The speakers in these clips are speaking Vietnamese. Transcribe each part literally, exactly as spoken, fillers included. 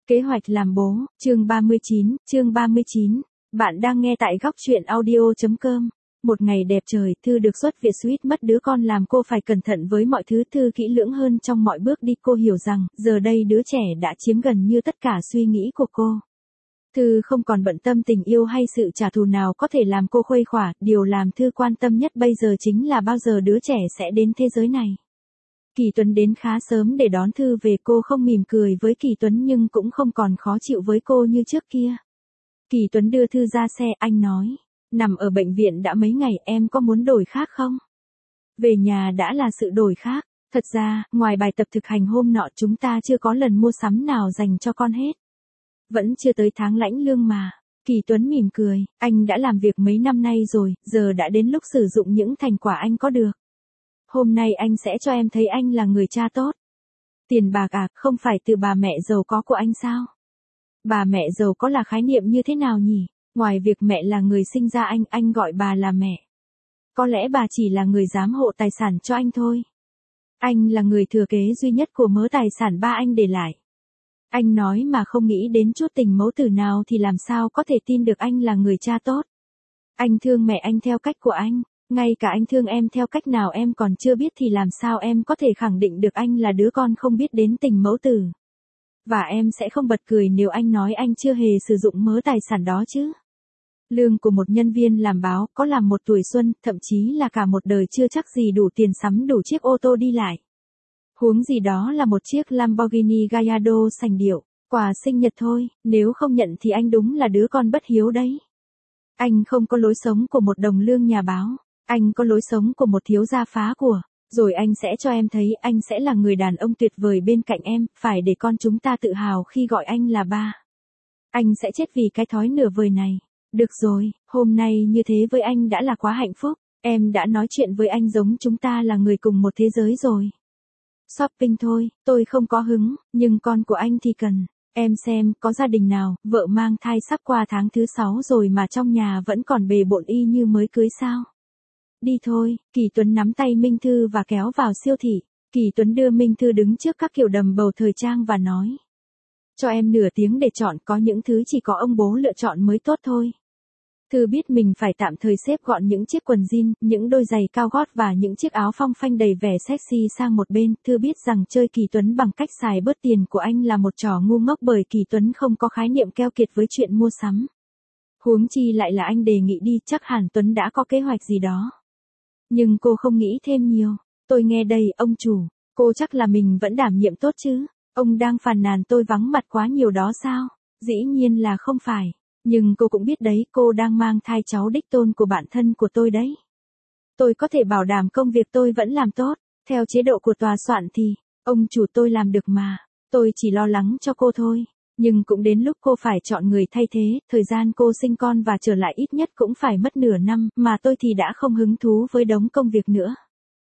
Kế hoạch làm bố, chương ba mươi chín, chương ba mươi chín. Bạn đang nghe tại góc truyện audio chấm com. Một ngày đẹp trời, Thư được xuất viện suýt mất đứa con làm cô phải cẩn thận với mọi thứ. Thư kỹ lưỡng hơn trong mọi bước đi. Cô hiểu rằng, giờ đây đứa trẻ đã chiếm gần như tất cả suy nghĩ của cô. Thư không còn bận tâm tình yêu hay sự trả thù nào có thể làm cô khuây khỏa. Điều làm Thư quan tâm nhất bây giờ chính là bao giờ đứa trẻ sẽ đến thế giới này. Kỳ Tuấn đến khá sớm để đón Thư về. Cô không mỉm cười với Kỳ Tuấn nhưng cũng không còn khó chịu với cô như trước kia. Kỳ Tuấn đưa Thư ra xe, anh nói, nằm ở bệnh viện đã mấy ngày, em có muốn đổi khác không? Về nhà đã là sự đổi khác. Thật ra, ngoài bài tập thực hành hôm nọ chúng ta chưa có lần mua sắm nào dành cho con hết. Vẫn chưa tới tháng lãnh lương mà. Kỳ Tuấn mỉm cười, anh đã làm việc mấy năm nay rồi, giờ đã đến lúc sử dụng những thành quả anh có được. Hôm nay anh sẽ cho em thấy anh là người cha tốt. Tiền bạc à, không phải từ bà mẹ giàu có của anh sao? Bà mẹ giàu có là khái niệm như thế nào nhỉ? Ngoài việc mẹ là người sinh ra anh, anh gọi bà là mẹ. Có lẽ bà chỉ là người giám hộ tài sản cho anh thôi. Anh là người thừa kế duy nhất của mớ tài sản ba anh để lại. Anh nói mà không nghĩ đến chút tình mẫu tử nào thì làm sao có thể tin được anh là người cha tốt. Anh thương mẹ anh theo cách của anh. Ngay cả anh thương em theo cách nào em còn chưa biết thì làm sao em có thể khẳng định được anh là đứa con không biết đến tình mẫu tử. Và em sẽ không bật cười nếu anh nói anh chưa hề sử dụng mớ tài sản đó chứ. Lương của một nhân viên làm báo có làm một tuổi xuân, thậm chí là cả một đời chưa chắc gì đủ tiền sắm đủ chiếc ô tô đi lại. Huống gì đó là một chiếc Lamborghini Gallardo sành điệu, quà sinh nhật thôi, nếu không nhận thì anh đúng là đứa con bất hiếu đấy. Anh không có lối sống của một đồng lương nhà báo. Anh có lối sống của một thiếu gia phá của, rồi anh sẽ cho em thấy anh sẽ là người đàn ông tuyệt vời bên cạnh em, phải để con chúng ta tự hào khi gọi anh là ba. Anh sẽ chết vì cái thói nửa vời này. Được rồi, hôm nay như thế với anh đã là quá hạnh phúc, em đã nói chuyện với anh giống chúng ta là người cùng một thế giới rồi. Shopping thôi, tôi không có hứng, nhưng con của anh thì cần. Em xem, có gia đình nào, vợ mang thai sắp qua tháng thứ sáu rồi mà trong nhà vẫn còn bề bộn y như mới cưới sao? Đi thôi, Kỳ Tuấn nắm tay Minh Thư và kéo vào siêu thị. Kỳ Tuấn đưa Minh Thư đứng trước các kiểu đầm bầu thời trang và nói. Cho em nửa tiếng để chọn, có những thứ chỉ có ông bố lựa chọn mới tốt thôi. Thư biết mình phải tạm thời xếp gọn những chiếc quần jean, những đôi giày cao gót và những chiếc áo phong phanh đầy vẻ sexy sang một bên. Thư biết rằng chơi Kỳ Tuấn bằng cách xài bớt tiền của anh là một trò ngu ngốc bởi Kỳ Tuấn không có khái niệm keo kiệt với chuyện mua sắm. Huống chi lại là anh đề nghị đi, chắc hẳn Tuấn đã có kế hoạch gì đó. Nhưng cô không nghĩ thêm nhiều. Tôi nghe đây, ông chủ, cô chắc là mình vẫn đảm nhiệm tốt chứ? Ông đang phàn nàn tôi vắng mặt quá nhiều đó sao? Dĩ nhiên là không phải. Nhưng cô cũng biết đấy, cô đang mang thai cháu đích tôn của bạn thân của tôi đấy. Tôi có thể bảo đảm công việc tôi vẫn làm tốt. Theo chế độ của tòa soạn thì, ông chủ tôi làm được mà. Tôi chỉ lo lắng cho cô thôi. Nhưng cũng đến lúc cô phải chọn người thay thế, thời gian cô sinh con và trở lại ít nhất cũng phải mất nửa năm, mà tôi thì đã không hứng thú với đống công việc nữa.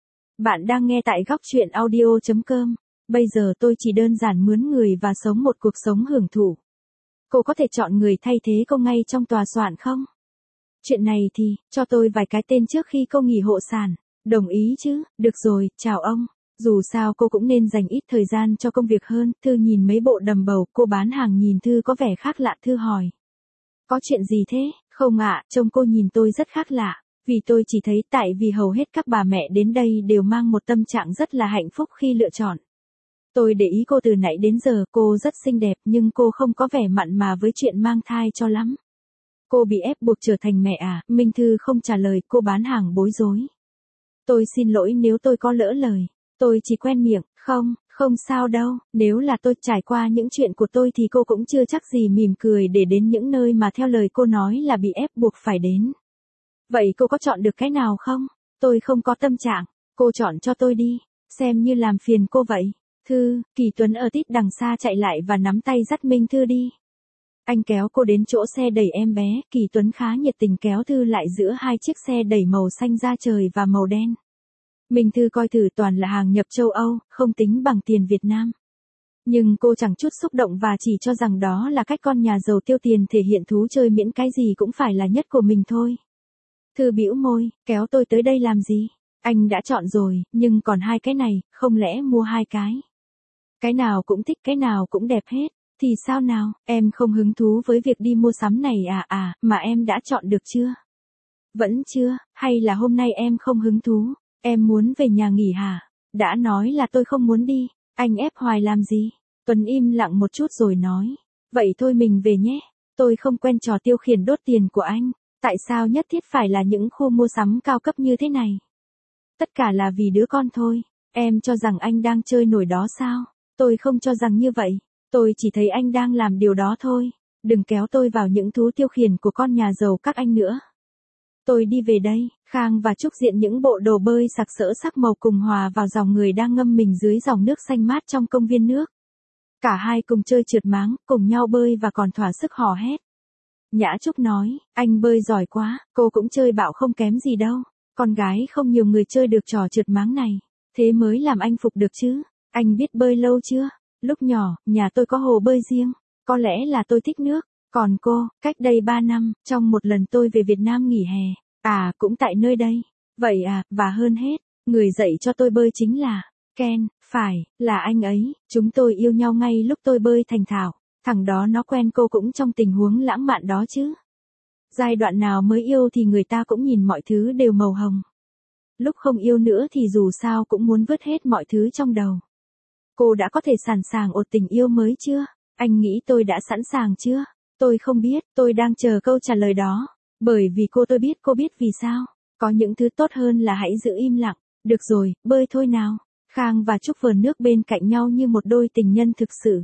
Bạn đang nghe tại góc truyện audio chấm com. Bây giờ tôi chỉ đơn giản mướn người và sống một cuộc sống hưởng thụ. Cô có thể chọn người thay thế cô ngay trong tòa soạn không? Chuyện này thì, cho tôi vài cái tên trước khi cô nghỉ hộ sản. Đồng ý chứ, được rồi, chào ông. Dù sao cô cũng nên dành ít thời gian cho công việc hơn. Thư nhìn mấy bộ đầm bầu, cô bán hàng nhìn Thư có vẻ khác lạ. Thư hỏi. Có chuyện gì thế? Không ạ, trông cô nhìn tôi rất khác lạ. Vì tôi chỉ thấy tại vì hầu hết các bà mẹ đến đây đều mang một tâm trạng rất là hạnh phúc khi lựa chọn. Tôi để ý cô từ nãy đến giờ, cô rất xinh đẹp nhưng cô không có vẻ mặn mà với chuyện mang thai cho lắm. Cô bị ép buộc trở thành mẹ à? Minh Thư không trả lời, cô bán hàng bối rối. Tôi xin lỗi nếu tôi có lỡ lời. Tôi chỉ quen miệng, không, không sao đâu, nếu là tôi trải qua những chuyện của tôi thì cô cũng chưa chắc gì mỉm cười để đến những nơi mà theo lời cô nói là bị ép buộc phải đến. Vậy cô có chọn được cái nào không? Tôi không có tâm trạng, cô chọn cho tôi đi, xem như làm phiền cô vậy. Thư, Kỳ Tuấn ở tít đằng xa chạy lại và nắm tay dắt Minh Thư đi. Anh kéo cô đến chỗ xe đẩy em bé, Kỳ Tuấn khá nhiệt tình kéo Thư lại giữa hai chiếc xe đẩy màu xanh da trời và màu đen. Minh Thư coi thử toàn là hàng nhập châu Âu, không tính bằng tiền Việt Nam. Nhưng cô chẳng chút xúc động và chỉ cho rằng đó là cách con nhà giàu tiêu tiền thể hiện thú chơi miễn cái gì cũng phải là nhất của mình thôi. Thư bĩu môi, kéo tôi tới đây làm gì? Anh đã chọn rồi, nhưng còn hai cái này, không lẽ mua hai cái? Cái nào cũng thích, cái nào cũng đẹp hết. Thì sao nào, em không hứng thú với việc đi mua sắm này à à, mà em đã chọn được chưa? Vẫn chưa, hay là hôm nay em không hứng thú, em muốn về nhà nghỉ hả? Đã nói là tôi không muốn đi, anh ép hoài làm gì? Tuấn im lặng một chút rồi nói, vậy thôi mình về nhé, tôi không quen trò tiêu khiển đốt tiền của anh, tại sao nhất thiết phải là những khu mua sắm cao cấp như thế này? Tất cả là vì đứa con thôi, em cho rằng anh đang chơi nổi đó sao? Tôi không cho rằng như vậy, tôi chỉ thấy anh đang làm điều đó thôi, đừng kéo tôi vào những thú tiêu khiển của con nhà giàu các anh nữa. Tôi đi về đây, Khang và Trúc diện những bộ đồ bơi sặc sỡ sắc màu cùng hòa vào dòng người đang ngâm mình dưới dòng nước xanh mát trong công viên nước. Cả hai cùng chơi trượt máng, cùng nhau bơi và còn thỏa sức hò hét. Nhã Trúc nói, anh bơi giỏi quá, cô cũng chơi bạo không kém gì đâu. Con gái không nhiều người chơi được trò trượt máng này, thế mới làm anh phục được chứ. Anh biết bơi lâu chưa? Lúc nhỏ, nhà tôi có hồ bơi riêng, có lẽ là tôi thích nước. Còn cô, cách đây ba năm, trong một lần tôi về Việt Nam nghỉ hè, à cũng tại nơi đây. Vậy à, và hơn hết, người dạy cho tôi bơi chính là Ken, phải, là anh ấy, chúng tôi yêu nhau ngay lúc tôi bơi thành thạo, thằng đó nó quen cô cũng trong tình huống lãng mạn đó chứ. Giai đoạn nào mới yêu thì người ta cũng nhìn mọi thứ đều màu hồng. Lúc không yêu nữa thì dù sao cũng muốn vứt hết mọi thứ trong đầu. Cô đã có thể sẵn sàng ột tình yêu mới chưa? Anh nghĩ tôi đã sẵn sàng chưa? Tôi không biết, tôi đang chờ câu trả lời đó. Bởi vì cô tôi biết cô biết vì sao. Có những thứ tốt hơn là hãy giữ im lặng. Được rồi, bơi thôi nào. Khang và Trúc vờn nước bên cạnh nhau như một đôi tình nhân thực sự.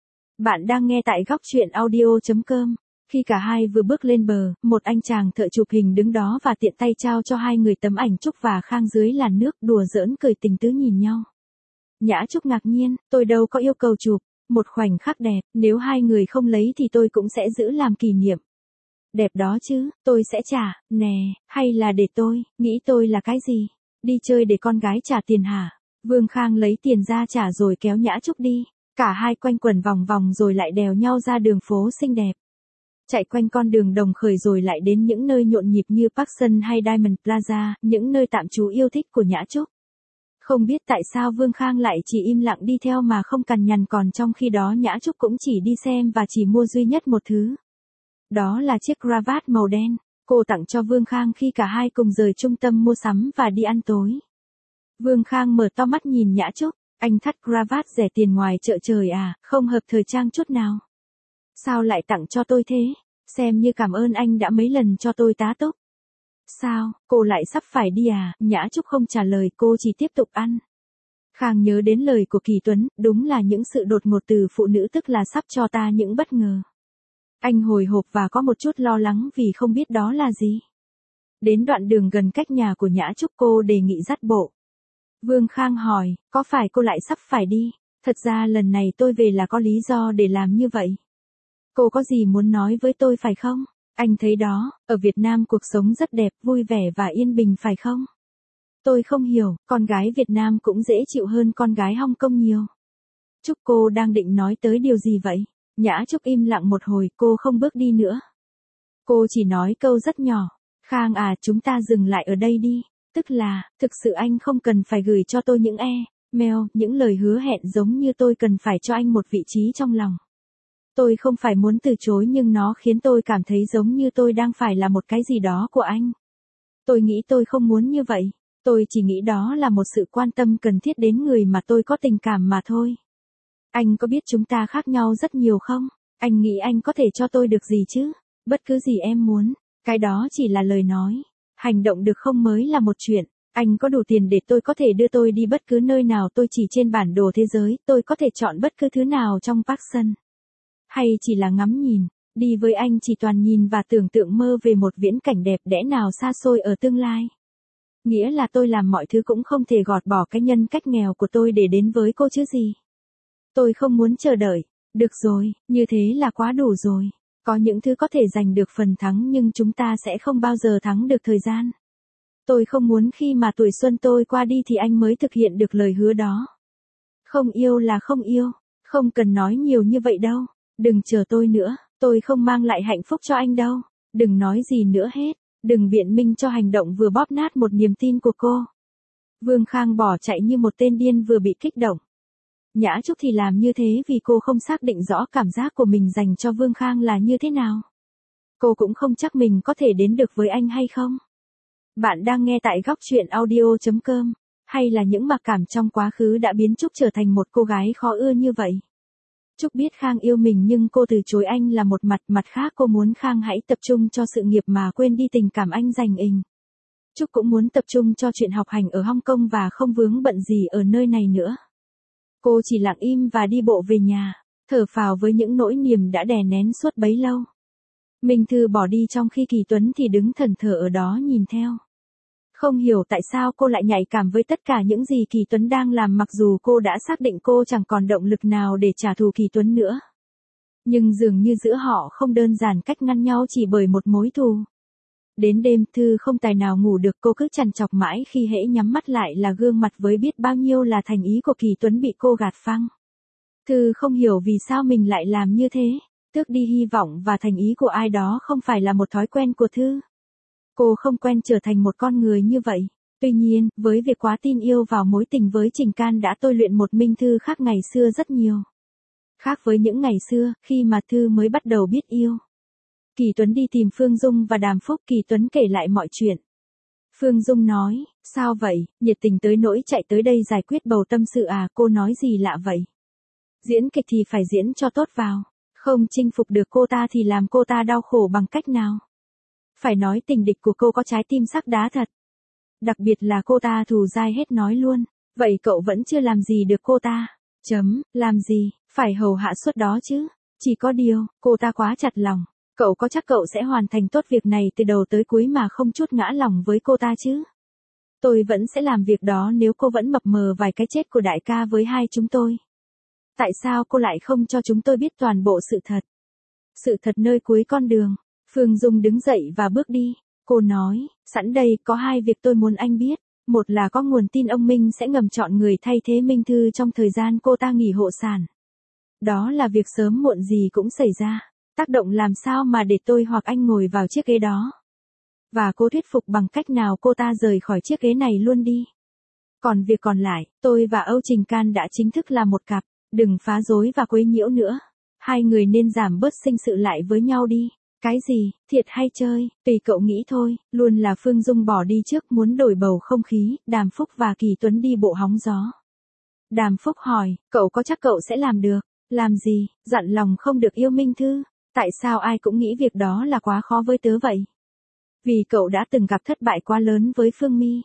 Bạn đang nghe tại góc truyện audio chấm com. Khi cả hai vừa bước lên bờ, một anh chàng thợ chụp hình đứng đó và tiện tay trao cho hai người tấm ảnh Trúc và Khang dưới làn nước đùa giỡn cười tình tứ nhìn nhau. Nhã Trúc ngạc nhiên, tôi đâu có yêu cầu chụp. Một khoảnh khắc đẹp, nếu hai người không lấy thì tôi cũng sẽ giữ làm kỷ niệm. Đẹp đó chứ, tôi sẽ trả, nè, hay là để tôi, nghĩ tôi là cái gì? Đi chơi để con gái trả tiền hả? Vương Khang lấy tiền ra trả rồi kéo Nhã Trúc đi. Cả hai quanh quẩn vòng vòng rồi lại đèo nhau ra đường phố xinh đẹp. Chạy quanh con đường Đồng Khởi rồi lại đến những nơi nhộn nhịp như Parkson hay Diamond Plaza, những nơi tạm trú yêu thích của Nhã Trúc. Không biết tại sao Vương Khang lại chỉ im lặng đi theo mà không cằn nhằn, còn trong khi đó Nhã Trúc cũng chỉ đi xem và chỉ mua duy nhất một thứ. Đó là chiếc cravat màu đen, cô tặng cho Vương Khang khi cả hai cùng rời trung tâm mua sắm và đi ăn tối. Vương Khang mở to mắt nhìn Nhã Trúc, anh thắt cravat rẻ tiền ngoài chợ trời à, không hợp thời trang chút nào. Sao lại tặng cho tôi thế? Xem như cảm ơn anh đã mấy lần cho tôi tá túc. Sao, cô lại sắp phải đi à? Nhã Trúc không trả lời, cô chỉ tiếp tục ăn. Khang nhớ đến lời của Kỳ Tuấn, đúng là những sự đột ngột từ phụ nữ tức là sắp cho ta những bất ngờ. Anh hồi hộp và có một chút lo lắng vì không biết đó là gì. Đến đoạn đường gần cách nhà của Nhã Trúc cô đề nghị dắt bộ. Vương Khang hỏi, có phải cô lại sắp phải đi? Thật ra lần này tôi về là có lý do để làm như vậy. Cô có gì muốn nói với tôi phải không? Anh thấy đó, ở Việt Nam cuộc sống rất đẹp, vui vẻ và yên bình phải không? Tôi không hiểu, con gái Việt Nam cũng dễ chịu hơn con gái Hong Kong nhiều. Trúc, cô đang định nói tới điều gì vậy? Nhã Trúc im lặng một hồi, cô không bước đi nữa. Cô chỉ nói câu rất nhỏ. Khang à, chúng ta dừng lại ở đây đi. Tức là, thực sự anh không cần phải gửi cho tôi những e-mail, những lời hứa hẹn giống như tôi cần phải cho anh một vị trí trong lòng. Tôi không phải muốn từ chối nhưng nó khiến tôi cảm thấy giống như tôi đang phải là một cái gì đó của anh. Tôi nghĩ tôi không muốn như vậy. Tôi chỉ nghĩ đó là một sự quan tâm cần thiết đến người mà tôi có tình cảm mà thôi. Anh có biết chúng ta khác nhau rất nhiều không? Anh nghĩ anh có thể cho tôi được gì chứ? Bất cứ gì em muốn. Cái đó chỉ là lời nói. Hành động được không mới là một chuyện. Anh có đủ tiền để tôi có thể đưa tôi đi bất cứ nơi nào tôi chỉ trên bản đồ thế giới. Tôi có thể chọn bất cứ thứ nào trong Parkson. Hay chỉ là ngắm nhìn. Đi với anh chỉ toàn nhìn và tưởng tượng mơ về một viễn cảnh đẹp đẽ nào xa xôi ở tương lai. Nghĩa là tôi làm mọi thứ cũng không thể gọt bỏ cái nhân cách nghèo của tôi để đến với cô chứ gì. Tôi không muốn chờ đợi. Được rồi, như thế là quá đủ rồi. Có những thứ có thể giành được phần thắng nhưng chúng ta sẽ không bao giờ thắng được thời gian. Tôi không muốn khi mà tuổi xuân tôi qua đi thì anh mới thực hiện được lời hứa đó. Không yêu là không yêu. Không cần nói nhiều như vậy đâu. Đừng chờ tôi nữa. Tôi không mang lại hạnh phúc cho anh đâu. Đừng nói gì nữa hết. Đừng biện minh cho hành động vừa bóp nát một niềm tin của cô. Vương Khang bỏ chạy như một tên điên vừa bị kích động. Nhã Trúc thì làm như thế vì cô không xác định rõ cảm giác của mình dành cho Vương Khang là như thế nào. Cô cũng không chắc mình có thể đến được với anh hay không. Bạn đang nghe tại góc chuyện audio chấm com. Hay là những mặc cảm trong quá khứ đã biến Trúc trở thành một cô gái khó ưa như vậy. Trúc biết Khang yêu mình nhưng cô từ chối anh là một mặt, mặt khác cô muốn Khang hãy tập trung cho sự nghiệp mà quên đi tình cảm anh dành mình. Trúc cũng muốn tập trung cho chuyện học hành ở Hong Kong và không vướng bận gì ở nơi này nữa. Cô chỉ lặng im và đi bộ về nhà, thở phào với những nỗi niềm đã đè nén suốt bấy lâu. Minh Thư bỏ đi trong khi Kỳ Tuấn thì đứng thẫn thờ ở đó nhìn theo. Không hiểu tại sao cô lại nhạy cảm với tất cả những gì Kỳ Tuấn đang làm mặc dù cô đã xác định cô chẳng còn động lực nào để trả thù Kỳ Tuấn nữa. Nhưng dường như giữa họ không đơn giản cách ngăn nhau chỉ bởi một mối thù. Đến đêm Thư không tài nào ngủ được, cô cứ trằn trọc mãi khi hễ nhắm mắt lại là gương mặt với biết bao nhiêu là thành ý của Kỳ Tuấn bị cô gạt phăng. Thư không hiểu vì sao mình lại làm như thế, tước đi hy vọng và thành ý của ai đó không phải là một thói quen của Thư. Cô không quen trở thành một con người như vậy. Tuy nhiên, với việc quá tin yêu vào mối tình với Trình Can đã tôi luyện một Minh Thư khác ngày xưa rất nhiều. Khác với những ngày xưa, khi mà Thư mới bắt đầu biết yêu. Kỳ Tuấn đi tìm Phương Dung và Đàm Phúc, Kỳ Tuấn kể lại mọi chuyện. Phương Dung nói, sao vậy, nhiệt tình tới nỗi chạy tới đây giải quyết bầu tâm sự à, cô nói gì lạ vậy? Diễn kịch thì phải diễn cho tốt vào, không chinh phục được cô ta thì làm cô ta đau khổ bằng cách nào? Phải nói tình địch của cô có trái tim sắc đá thật. Đặc biệt là cô ta thù dai hết nói luôn, vậy cậu vẫn chưa làm gì được cô ta. Chấm, làm gì, phải hầu hạ suốt đó chứ. Chỉ có điều, cô ta quá chặt lòng. Cậu có chắc cậu sẽ hoàn thành tốt việc này từ đầu tới cuối mà không chút ngã lòng với cô ta chứ? Tôi vẫn sẽ làm việc đó nếu cô vẫn mập mờ vài cái chết của đại ca với hai chúng tôi. Tại sao cô lại không cho chúng tôi biết toàn bộ sự thật? Sự thật nơi cuối con đường. Phương Dung đứng dậy và bước đi. Cô nói, sẵn đây có hai việc tôi muốn anh biết. Một là có nguồn tin ông Minh sẽ ngầm chọn người thay thế Minh Thư trong thời gian cô ta nghỉ hộ sản. Đó là việc sớm muộn gì cũng xảy ra. Tác động làm sao mà để tôi hoặc anh ngồi vào chiếc ghế đó. Và cô thuyết phục bằng cách nào cô ta rời khỏi chiếc ghế này luôn đi. Còn việc còn lại, tôi và Âu Trình Can đã chính thức là một cặp. Đừng phá rối và quấy nhiễu nữa. Hai người nên giảm bớt sinh sự lại với nhau đi. Cái gì, thiệt hay chơi, tùy cậu nghĩ thôi. Luôn là Phương Dung bỏ đi trước muốn đổi bầu không khí. Đàm Phúc và Kỳ Tuấn đi bộ hóng gió. Đàm Phúc hỏi, cậu có chắc cậu sẽ làm được? Làm gì, dặn lòng không được yêu Minh Thư. Tại sao ai cũng nghĩ việc đó là quá khó với tớ vậy? Vì cậu đã từng gặp thất bại quá lớn với Phương My.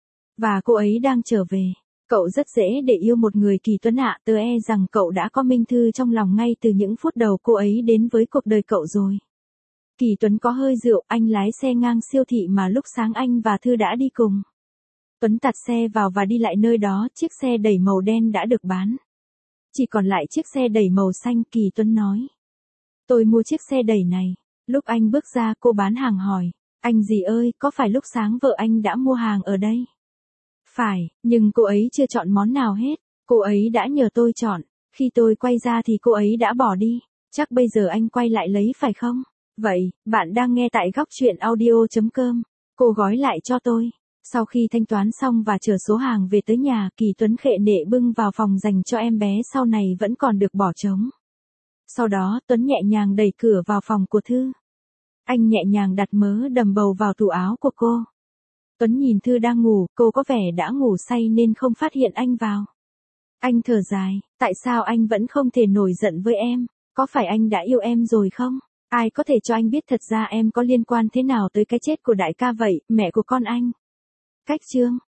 Và cô ấy đang trở về. Cậu rất dễ để yêu một người. Kỳ Tuấn ạ, tớ e rằng cậu đã có Minh Thư trong lòng ngay từ những phút đầu cô ấy đến với cuộc đời cậu rồi. Kỳ Tuấn có hơi rượu, anh lái xe ngang siêu thị mà lúc sáng anh và Thư đã đi cùng. Tuấn tạt xe vào và đi lại nơi đó, chiếc xe đẩy màu đen đã được bán. Chỉ còn lại chiếc xe đẩy màu xanh. Kỳ Tuấn nói. Tôi mua chiếc xe đẩy này. Lúc anh bước ra cô bán hàng hỏi. Anh gì ơi, có phải lúc sáng vợ anh đã mua hàng ở đây? Phải, nhưng cô ấy chưa chọn món nào hết. Cô ấy đã nhờ tôi chọn. Khi tôi quay ra thì cô ấy đã bỏ đi. Chắc bây giờ anh quay lại lấy phải không? Vậy, bạn đang nghe tại góc chuyện audio chấm com. Cô gói lại cho tôi. Sau khi thanh toán xong và chở số hàng về tới nhà, Kỳ Tuấn khệ nệ bưng vào phòng dành cho em bé sau này vẫn còn được bỏ trống. Sau đó Tuấn nhẹ nhàng đẩy cửa vào phòng của Thư. Anh nhẹ nhàng đặt mớ đầm bầu vào tủ áo của cô. Tuấn nhìn Thư đang ngủ, cô có vẻ đã ngủ say nên không phát hiện anh vào. Anh thở dài, tại sao anh vẫn không thể nổi giận với em? Có phải anh đã yêu em rồi không? Ai có thể cho anh biết thật ra em có liên quan thế nào tới cái chết của đại ca vậy, mẹ của con anh? Cách chương